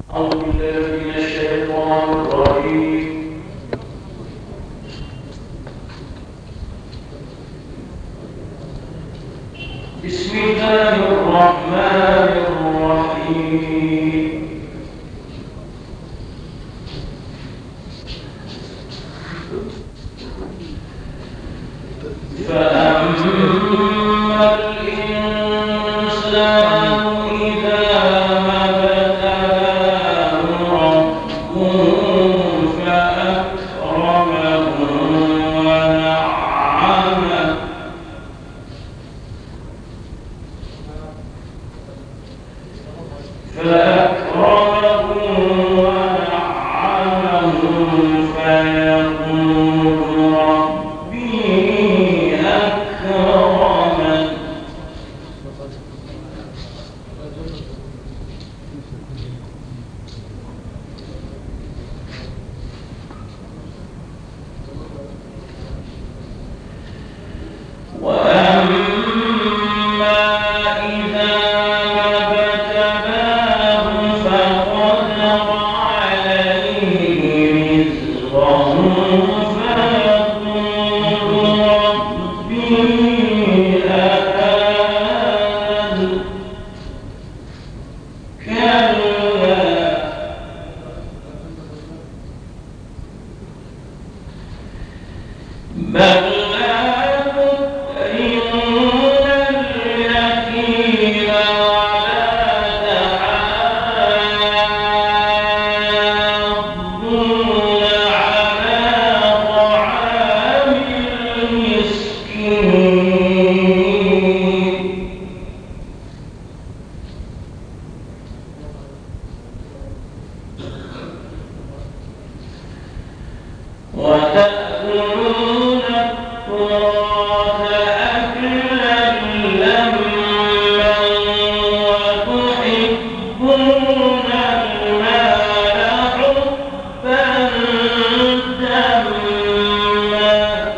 أعوذ بالله من الشيطان الرجيم. بسم الله الرحمن الرحيم. فأما الإنسان إذا ما ابتلاه ربه فأكرمه ونعمه فيقول ربي أكرمن. وأما إذا ما ابتلاه فقدر عليه رزقه فيقول ربي أهانن. كلا بل لا تكرمون اليتيم ولا تحاضون على طعام المسكين وتأكلون التراث أكلا لما وتحبون المال حبا جما.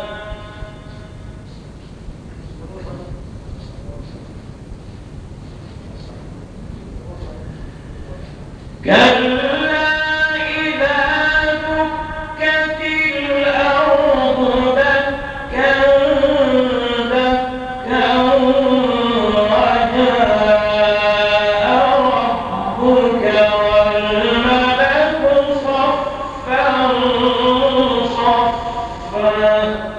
كلا إذا دكت الأرض دكا دكا وجاء ربك والملك صفا صفا.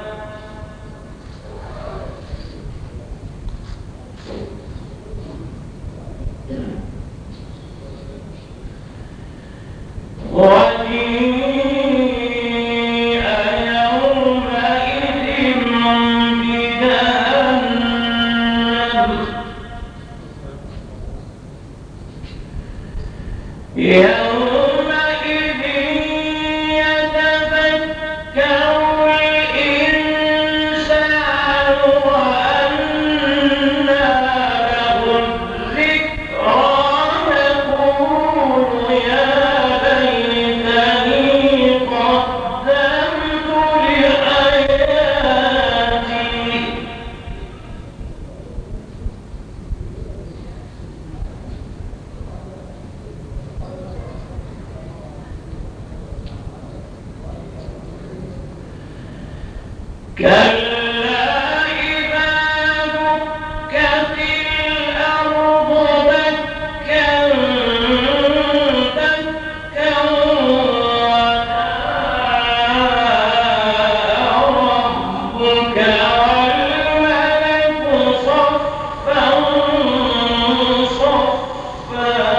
وجيء يومئذ بجهنم يومئذ يتذكر الإنسان وأنى له الذكرى يقول يا ليتني قدمت لحياتي. كلا إذا دكت الأرض دكا دكا وجاء ربك والملك صفا صفا.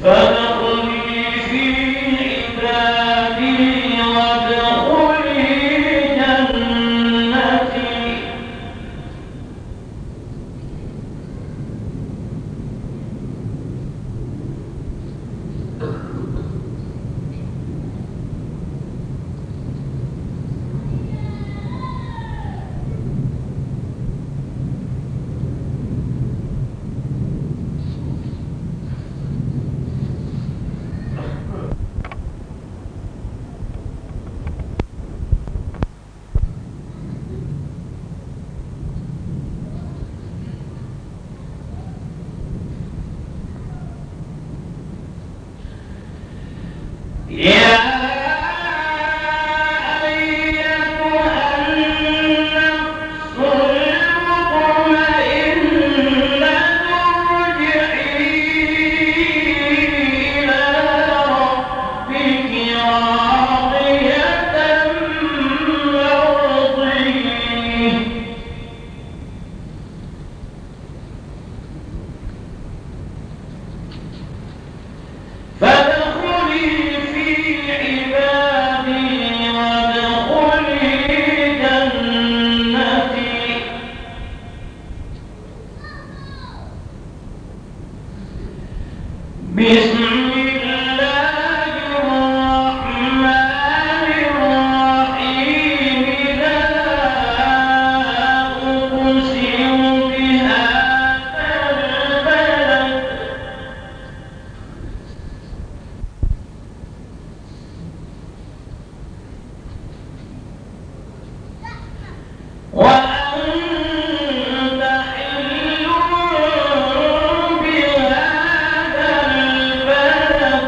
فادخلي في عبادي وادخلي جنتي. يا أيتها النفس المطمئنة ارجعي إلى ربك راضية مرضية. فادخلي في عبادي وادخلي جنتي. بسم الله الرحمن الرحيم. لا أقسم بهذا البلد وأنت حل بهذا البلد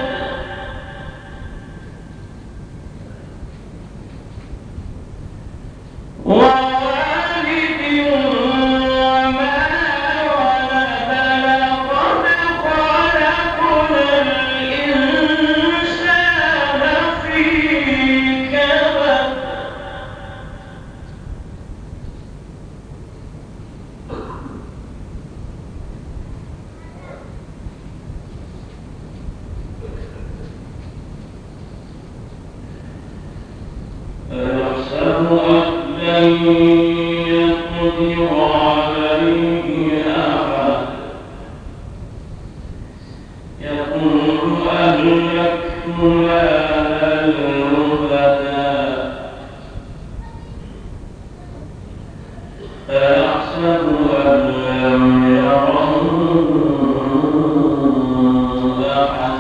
ووالد وما ولد. لقد خلقنا الإنسان في كبد. أيحسب أن لن يقدر عليه أحد. يقول أهلكت مالا لبدا. أيحسب أن لم يره أحد.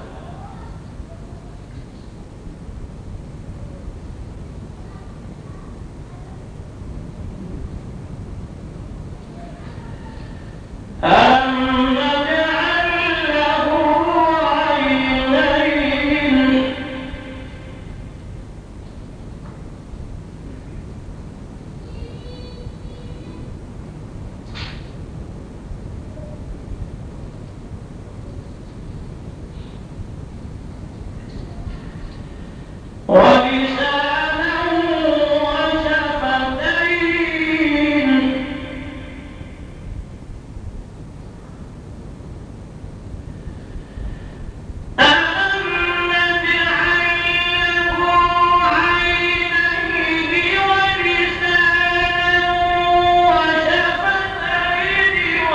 ألم نجعل له عينين. ولسانا وشفتين. ألم نجعل له عينين ولسانا وشفتين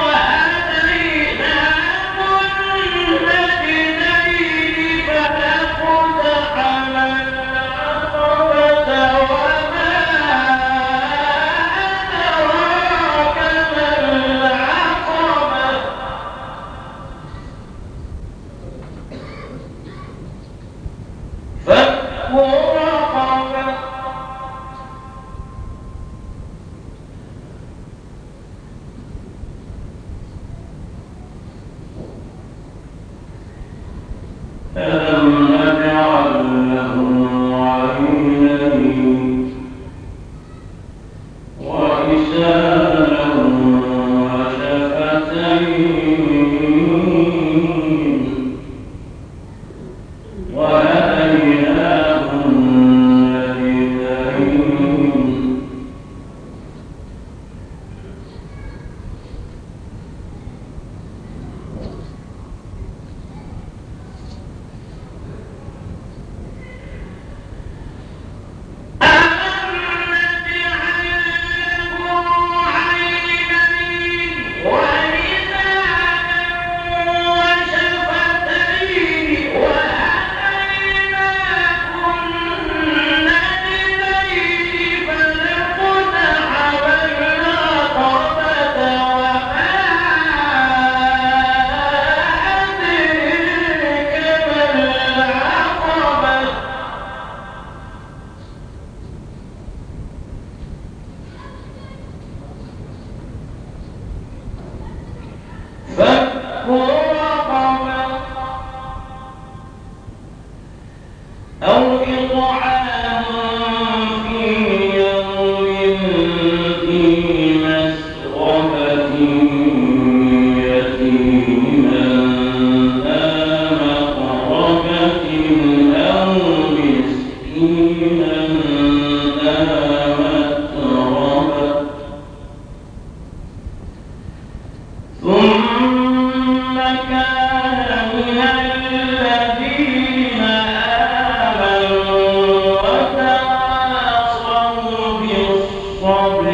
وهديناه النجدين. فلاقتحم العقبة وما أدراك ما العقبة. فك رقبة. ألم نجعل له عينين ولسانا وشفتين وهديناه النجدين.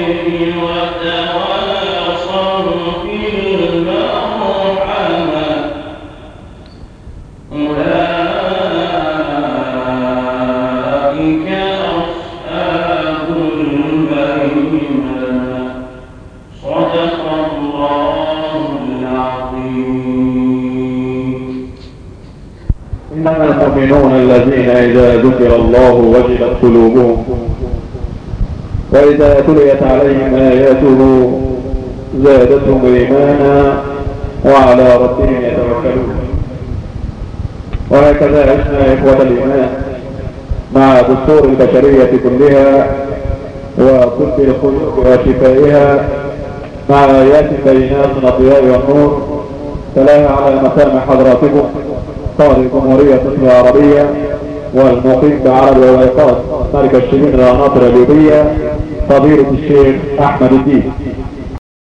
إنما المؤمنون الذين إذا ذكر الله وجلت قلوبهم وإذا تليت عليهم آياته زادتهم إيمانا وعلى ربهم يتوكلون. وهكذا عشنا إخوة الإيمان مع دستور البشرية كلها وطب الخلق وشفائها مع آيات بينات من الضياء والنور تلاها على مسامع حضراتكم قائد الجمهورية العربية والمقيم بعرب والإيقاظ مركز شبين العناصر الليبية فضيلة الشيخ أحمد الدين.